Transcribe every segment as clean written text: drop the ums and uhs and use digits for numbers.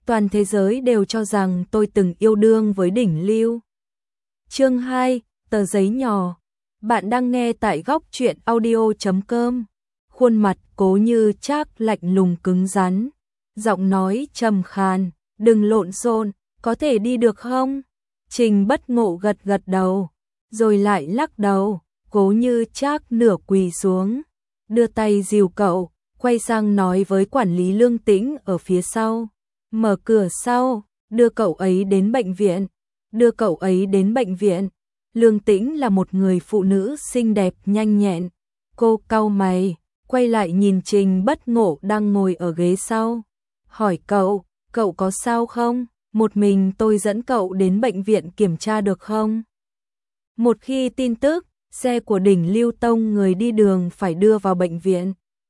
Toàn thế giới đều cho rằng tôi từng yêu đương với đỉnh lưu. Chương 2, tờ giấy nhỏ. Bạn đang nghe tại góc truyện audio.com. Khuôn mặt Cố Như Trác lạnh lùng cứng rắn, giọng nói trầm khàn, "Đừng lộn xộn, có thể đi được không?" Trình Bất Ngộ gật gật đầu, rồi lại lắc đầu. Cố Như Trác nửa quỳ xuống, đưa tay dìu cậu, quay sang nói với quản lý Lương Tĩnh ở phía sau, "Mở cửa sau, đưa cậu ấy đến bệnh viện." Đưa cậu ấy đến bệnh viện. Lương Tĩnh là một người phụ nữ xinh đẹp nhanh nhẹn. Cô cau mày, quay lại nhìn Trình Bất Ngộ đang ngồi ở ghế sau, hỏi cậu có sao không? Một mình tôi dẫn cậu đến bệnh viện kiểm tra được không? Một khi tin tức xe của đỉnh Lưu Tông người đi đường phải đưa vào bệnh viện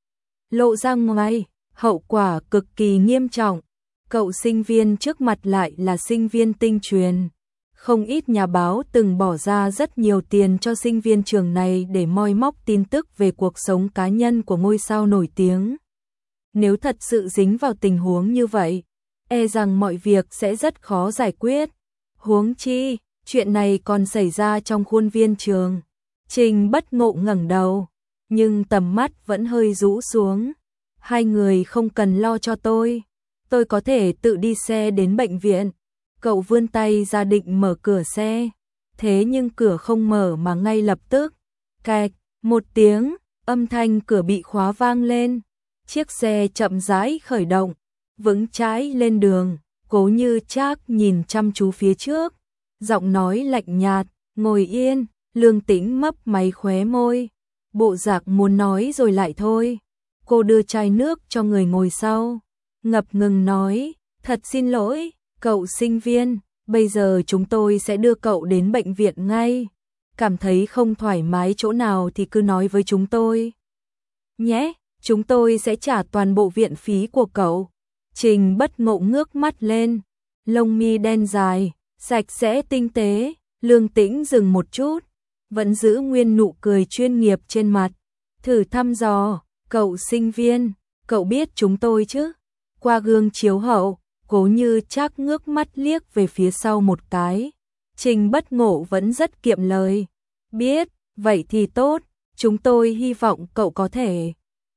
lộ ra ngoài, hậu quả cực kỳ nghiêm trọng. Cậu sinh viên trước mặt lại là sinh viên tinh truyền. Không ít nhà báo từng bỏ ra rất nhiều tiền cho sinh viên trường này để moi móc tin tức về cuộc sống cá nhân của ngôi sao nổi tiếng. Nếu thật sự dính vào tình huống như vậy, e rằng mọi việc sẽ rất khó giải quyết. Huống chi, chuyện này còn xảy ra trong khuôn viên trường. Trình Bất Ngộ ngẩng đầu, nhưng tầm mắt vẫn hơi rũ xuống. "Hai người không cần lo cho tôi có thể tự đi xe đến bệnh viện." Cậu vươn tay ra định mở cửa xe, thế nhưng cửa không mở mà ngay lập tức, cạch, một tiếng, âm thanh cửa bị khóa vang lên. Chiếc xe chậm rãi khởi động, vững chãi lên đường. Cố Như Trác nhìn chăm chú phía trước, giọng nói lạnh nhạt, "Ngồi yên." Lương Tĩnh mấp máy khóe môi, bộ dạng muốn nói rồi lại thôi. Cô đưa chai nước cho người ngồi sau, ngập ngừng nói, "Thật xin lỗi, cậu sinh viên, bây giờ chúng tôi sẽ đưa cậu đến bệnh viện ngay. Cảm thấy không thoải mái chỗ nào thì cứ nói với chúng tôi nhé, chúng tôi sẽ trả toàn bộ viện phí của cậu." Trình Bất Ngộ ngước mắt lên, lông mi đen dài, sạch sẽ tinh tế. Lương Tĩnh dừng một chút, vẫn giữ nguyên nụ cười chuyên nghiệp trên mặt, thử thăm dò, "Cậu sinh viên, cậu biết chúng tôi chứ?" Qua gương chiếu hậu, Cố Như Trác ngước mắt liếc về phía sau một cái. Trình Bất Ngộ vẫn rất kiệm lời, "Biết, vậy thì tốt, chúng tôi hy vọng cậu có thể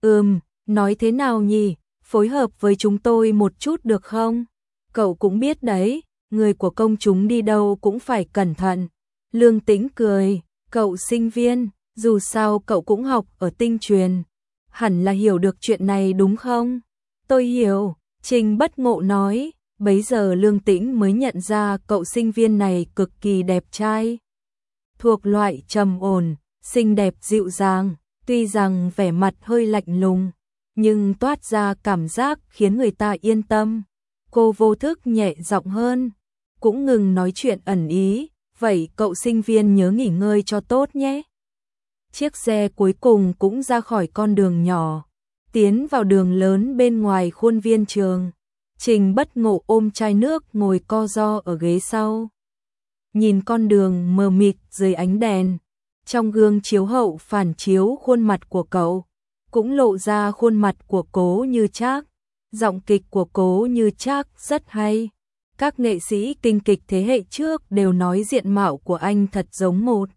nói thế nào nhỉ, phối hợp với chúng tôi một chút được không? Cậu cũng biết đấy, người của công chúng đi đâu cũng phải cẩn thận." Lương Tĩnh cười, "Cậu sinh viên, dù sao cậu cũng học ở tinh truyền, hẳn là hiểu được chuyện này đúng không?" "Tôi hiểu." Trình Bất Ngộ nói. Bấy giờ Lương Tĩnh mới nhận ra cậu sinh viên này cực kỳ đẹp trai, thuộc loại trầm ổn, xinh đẹp dịu dàng, tuy rằng vẻ mặt hơi lạnh lùng, nhưng toát ra cảm giác khiến người ta yên tâm. Cô vô thức nhẹ giọng hơn, cũng ngừng nói chuyện ẩn ý, "Vậy cậu sinh viên nhớ nghỉ ngơi cho tốt nhé." Chiếc xe cuối cùng cũng ra khỏi con đường nhỏ, tiến vào đường lớn bên ngoài khuôn viên trường. Trình Bất Ngộ ôm chai nước ngồi co ro ở ghế sau, nhìn con đường mờ mịt dưới ánh đèn. Trong gương chiếu hậu phản chiếu khuôn mặt của cậu, cũng lộ ra khuôn mặt của Cố Như Trác. Giọng kịch của Cố Như Trác rất hay. Các nghệ sĩ kinh kịch thế hệ trước đều nói diện mạo của anh thật giống một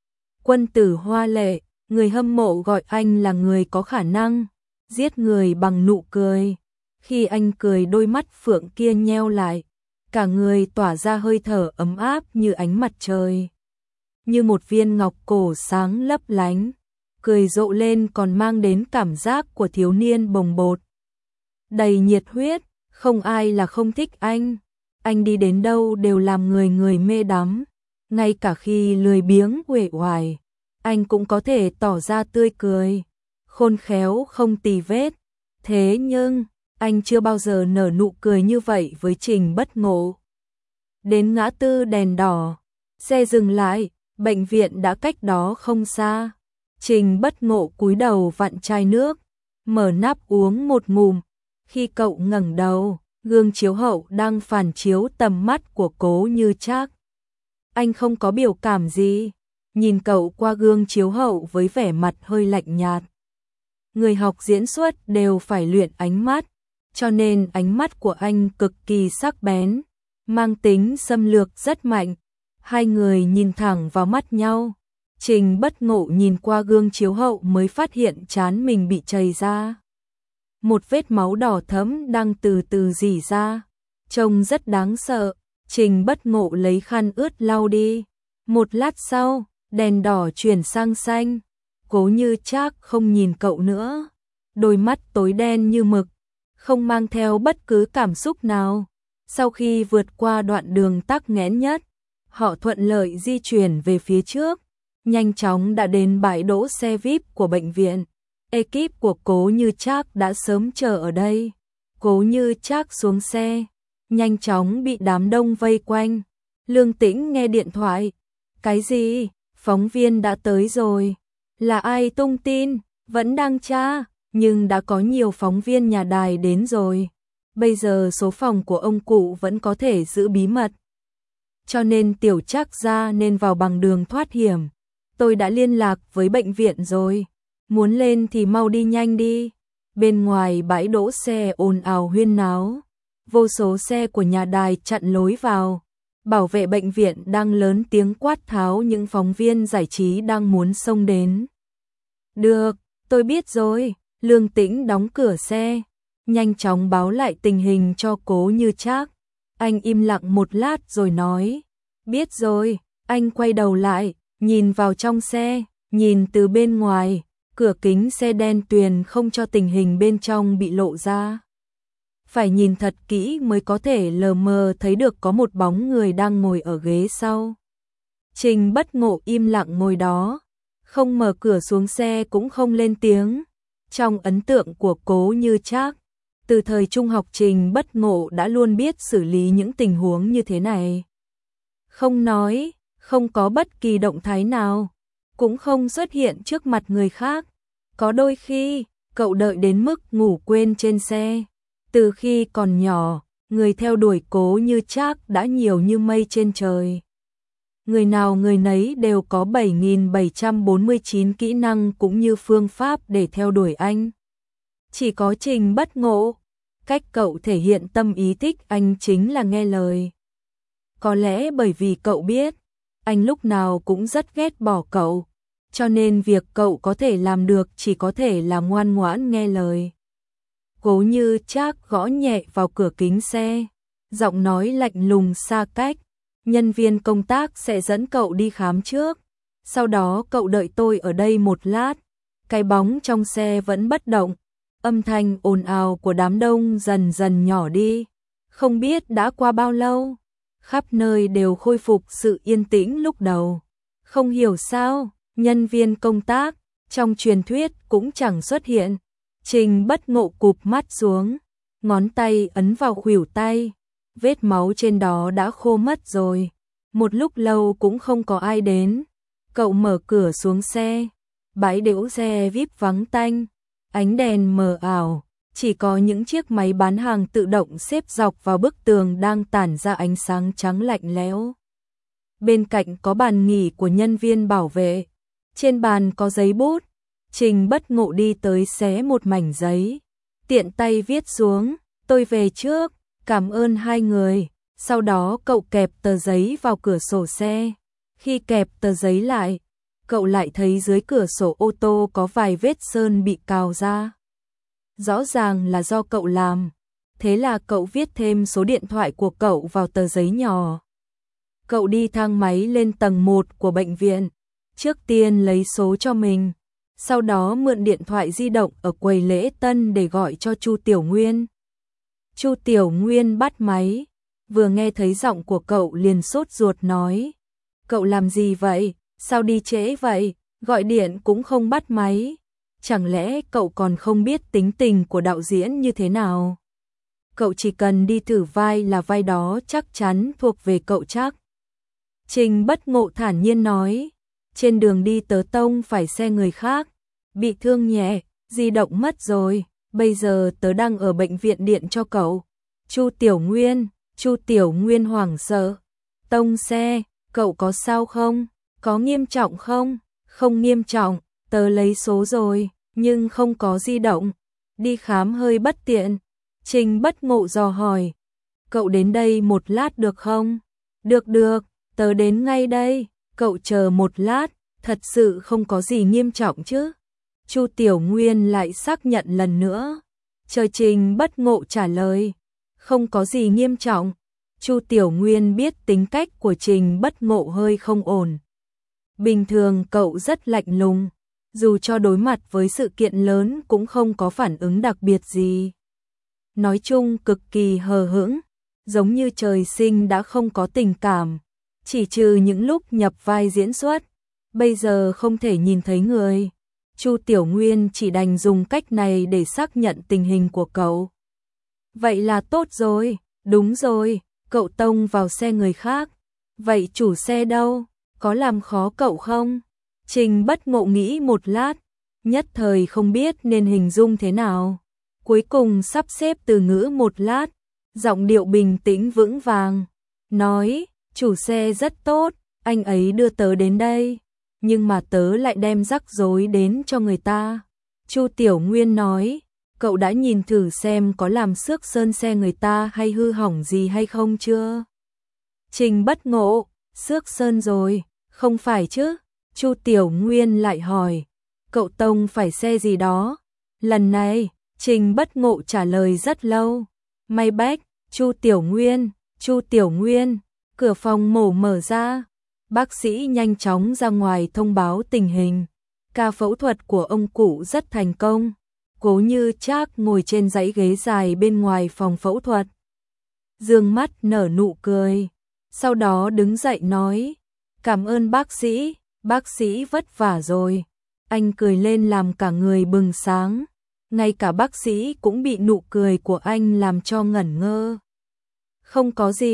quân tử hoa lệ. Người hâm mộ gọi anh là người có khả năng giết người bằng nụ cười. Khi anh cười, đôi mắt phượng kia nheo lại, cả người tỏa ra hơi thở ấm áp như ánh mặt trời, như một viên ngọc cổ sáng lấp lánh. Cười rộ lên còn mang đến cảm giác của thiếu niên bồng bột, đầy nhiệt huyết, không ai là không thích anh. Anh đi đến đâu đều làm người mê đắm, ngay cả khi lười biếng uể oải, anh cũng có thể tỏ ra tươi cười, khôn khéo không tì vết. Thế nhưng anh chưa bao giờ nở nụ cười như vậy với Trình Bất Ngộ. Đến ngã tư đèn đỏ, xe dừng lại, bệnh viện đã cách đó không xa. Trình Bất Ngộ cúi đầu vặn chai nước, mở nắp uống một ngụm. Khi cậu ngẩng đầu, gương chiếu hậu đang phản chiếu tầm mắt của Cố Như Trác. Anh không có biểu cảm gì, nhìn cậu qua gương chiếu hậu với vẻ mặt hơi lạnh nhạt. Người học diễn xuất đều phải luyện ánh mắt. cho nên ánh mắt của anh cực kỳ sắc bén, mang tính xâm lược rất mạnh. Hai người nhìn thẳng vào mắt nhau. Trình Bất Ngộ nhìn qua gương chiếu hậu mới phát hiện trán mình bị chảy ra. Một vết máu đỏ thẫm đang từ từ rỉ ra, trông rất đáng sợ. Trình Bất Ngộ lấy khăn ướt lau đi. Một lát sau, đèn đỏ chuyển sang xanh. Cố Như Trác không nhìn cậu nữa, đôi mắt tối đen như mực, không mang theo bất cứ cảm xúc nào. Sau khi vượt qua đoạn đường tắc nghẽn nhất, họ thuận lợi di chuyển về phía trước, nhanh chóng đã đến bãi đỗ xe VIP của bệnh viện. Ekip của Cố Như Trác đã sớm chờ ở đây. Cố Như Trác xuống xe, nhanh chóng bị đám đông vây quanh. Lương Tĩnh nghe điện thoại. Cái gì? Phóng viên đã tới rồi. Là ai tung tin? Vẫn đang tra, nhưng đã có nhiều phóng viên nhà đài đến rồi. Bây giờ số phòng của ông cụ vẫn có thể giữ bí mật, cho nên Tiểu Trác gia nên vào bằng đường thoát hiểm. Tôi đã liên lạc với bệnh viện rồi. Muốn lên thì mau đi nhanh đi. Bên ngoài bãi đỗ xe ồn ào huyên náo. Vô số xe của nhà đài chặn lối vào. Bảo vệ bệnh viện đang lớn tiếng quát tháo những phóng viên giải trí đang muốn xông đến. Được, tôi biết rồi. Lương Tĩnh đóng cửa xe, nhanh chóng báo lại tình hình cho Cố Như Trác. Anh im lặng một lát rồi nói, biết rồi. Anh quay đầu lại, nhìn vào trong xe, nhìn từ bên ngoài, cửa kính xe đen tuyền không cho tình hình bên trong bị lộ ra. Phải nhìn thật kỹ mới có thể lờ mờ thấy được có một bóng người đang ngồi ở ghế sau. Trình Bất Ngộ im lặng ngồi đó, không mở cửa xuống xe cũng không lên tiếng. Trong ấn tượng của Cố Như Trác, từ thời trung học Trình Bất Ngộ đã luôn biết xử lý những tình huống như thế này. Không nói, không có bất kỳ động thái nào, cũng không xuất hiện trước mặt người khác. Có đôi khi, cậu đợi đến mức ngủ quên trên xe. Từ khi còn nhỏ, người theo đuổi Cố Như Trác đã nhiều như mây trên trời. Người nào người nấy đều có 7.749 kỹ năng cũng như phương pháp để theo đuổi anh. Chỉ có Trình Bất Ngộ, cách cậu thể hiện tâm ý thích anh chính là nghe lời. Có lẽ bởi vì cậu biết, anh lúc nào cũng rất ghét bỏ cậu, cho nên việc cậu có thể làm được chỉ có thể là ngoan ngoãn nghe lời. Cố Như Trác gõ nhẹ vào cửa kính xe, giọng nói lạnh lùng xa cách. Nhân viên công tác sẽ dẫn cậu đi khám trước, sau đó cậu đợi tôi ở đây một lát. Cái bóng trong xe vẫn bất động, âm thanh ồn ào của đám đông dần dần nhỏ đi. Không biết đã qua bao lâu, khắp nơi đều khôi phục sự yên tĩnh lúc đầu. Không hiểu sao, nhân viên công tác trong truyền thuyết cũng chẳng xuất hiện. Trình Bất Ngộ cụp mắt xuống, ngón tay ấn vào khuỷu tay. Vết máu trên đó đã khô mất rồi. Một lúc lâu cũng không có ai đến. Cậu mở cửa xuống xe. Bãi đỗ xe VIP vắng tanh, ánh đèn mờ ảo, chỉ có những chiếc máy bán hàng tự động xếp dọc vào bức tường đang tản ra ánh sáng trắng lạnh lẽo. Bên cạnh có bàn nghỉ của nhân viên bảo vệ. Trên bàn có giấy bút. Trình Bất Ngộ đi tới xé một mảnh giấy, tiện tay viết xuống, tôi về trước. Cảm ơn hai người. Sau đó cậu kẹp tờ giấy vào cửa sổ xe. Khi kẹp tờ giấy lại, cậu lại thấy dưới cửa sổ ô tô có vài vết sơn bị cào ra. Rõ ràng là do cậu làm. Thế là cậu viết thêm số điện thoại của cậu vào tờ giấy nhỏ. Cậu đi thang máy lên tầng 1 của bệnh viện. Trước tiên lấy số cho mình, sau đó mượn điện thoại di động ở quầy lễ tân để gọi cho Chu Tiểu Nguyên. Chu Tiểu Nguyên bắt máy, vừa nghe thấy giọng của cậu liền sốt ruột nói. Cậu làm gì vậy? Sao đi trễ vậy? Gọi điện cũng không bắt máy. Chẳng lẽ cậu còn không biết tính tình của đạo diễn như thế nào? Cậu chỉ cần đi thử vai là vai đó chắc chắn thuộc về cậu chắc. Trình Bất Ngộ thản nhiên nói. Trên đường đi tớ tông phải xe người khác, bị thương nhẹ, di động mất rồi. Bây giờ tớ đang ở bệnh viện điện cho cậu. Chu Tiểu Nguyên hoảng sợ. Tông xe, cậu có sao không? Có nghiêm trọng không? Không nghiêm trọng, tớ lấy số rồi, nhưng không có di động. Đi khám hơi bất tiện. Trình Bất Ngộ dò hỏi, cậu đến đây một lát được không? Được, tớ đến ngay đây, cậu chờ một lát, thật sự không có gì nghiêm trọng chứ? Chu Tiểu Nguyên lại xác nhận lần nữa. Chờ Trình Bất Ngộ trả lời, không có gì nghiêm trọng. Chu Tiểu Nguyên biết tính cách của Trình Bất Ngộ hơi không ổn. Bình thường cậu rất lạnh lùng, dù cho đối mặt với sự kiện lớn cũng không có phản ứng đặc biệt gì. Nói chung cực kỳ hờ hững, giống như trời sinh đã không có tình cảm, chỉ trừ những lúc nhập vai diễn xuất, bây giờ không thể nhìn thấy người. Chu Tiểu Nguyên chỉ đành dùng cách này để xác nhận tình hình của cậu. Vậy là tốt rồi, đúng rồi, cậu tông vào xe người khác. Vậy chủ xe đâu, có làm khó cậu không? Trình Bất Ngộ nghĩ một lát, nhất thời không biết nên hình dung thế nào. Cuối cùng sắp xếp từ ngữ một lát, giọng điệu bình tĩnh vững vàng, nói, chủ xe rất tốt, anh ấy đưa tớ đến đây, nhưng mà tớ lại đem rắc rối đến cho người ta. Chu Tiểu Nguyên nói, cậu đã nhìn thử xem có làm xước sơn xe người ta hay hư hỏng gì hay không chưa? Trình Bất Ngộ, xước sơn rồi, không phải chứ? Chu Tiểu Nguyên lại hỏi, cậu tông phải xe gì đó? Lần này, Trình Bất Ngộ trả lời rất lâu. Maybach. Chu Tiểu Nguyên, cửa phòng mổ mở ra. Bác sĩ nhanh chóng ra ngoài thông báo tình hình. Ca phẫu thuật của ông cụ rất thành công. Cố Như Trác ngồi trên dãy ghế dài bên ngoài phòng phẫu thuật, dương mắt nở nụ cười, sau đó đứng dậy nói, cảm ơn bác sĩ vất vả rồi. Anh cười lên làm cả người bừng sáng, ngay cả bác sĩ cũng bị nụ cười của anh làm cho ngẩn ngơ. Không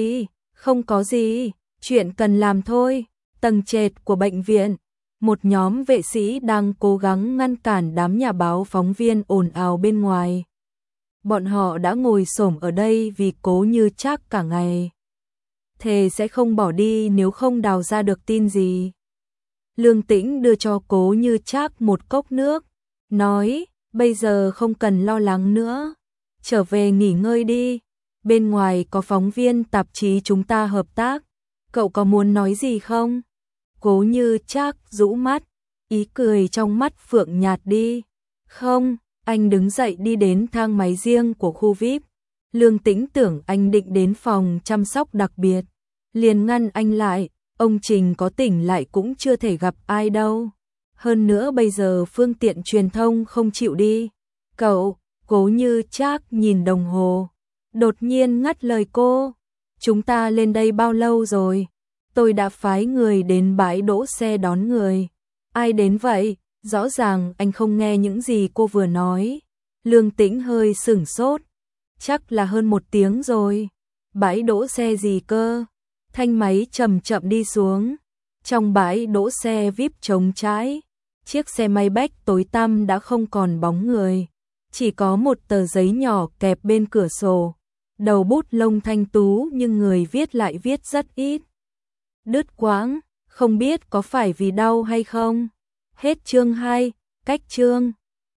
có gì, chuyện cần làm thôi. Tầng trệt của bệnh viện, một nhóm vệ sĩ đang cố gắng ngăn cản đám nhà báo phóng viên ồn ào bên ngoài. Bọn họ đã ngồi xổm ở đây vì Cố Như Trác cả ngày, thề sẽ không bỏ đi nếu không đào ra được tin gì. Lương Tĩnh đưa cho Cố Như Trác một cốc nước, nói, bây giờ không cần lo lắng nữa, trở về nghỉ ngơi đi, bên ngoài có phóng viên tạp chí chúng ta hợp tác, cậu có muốn nói gì không? Cố Như Trác rũ mắt, ý cười trong mắt phượng nhạt đi. Không, anh đứng dậy đi đến thang máy riêng của khu VIP. Lương Tĩnh tưởng anh định đến phòng chăm sóc đặc biệt, liền ngăn anh lại, ông Trình có tỉnh lại cũng chưa thể gặp ai đâu. Hơn nữa bây giờ phương tiện truyền thông không chịu đi. Cậu, Cố Như Trác nhìn đồng hồ, đột nhiên ngắt lời cô. Chúng ta lên đây bao lâu rồi? Tôi đã phái người đến bãi đỗ xe đón người. Ai đến vậy? Rõ ràng anh không nghe những gì cô vừa nói. Lương Tĩnh hơi sửng sốt. Chắc là hơn 1 tiếng rồi. Bãi đỗ xe gì cơ? Thanh máy chậm chậm đi xuống. Trong bãi đỗ xe VIP trống trải, chiếc xe Maybach tối tăm đã không còn bóng người. Chỉ có một tờ giấy nhỏ kẹp bên cửa sổ. Đầu bút lông thanh tú nhưng người viết lại viết rất ít. Đứt quãng, không biết có phải vì đau hay không. Hết chương 2, cách chương.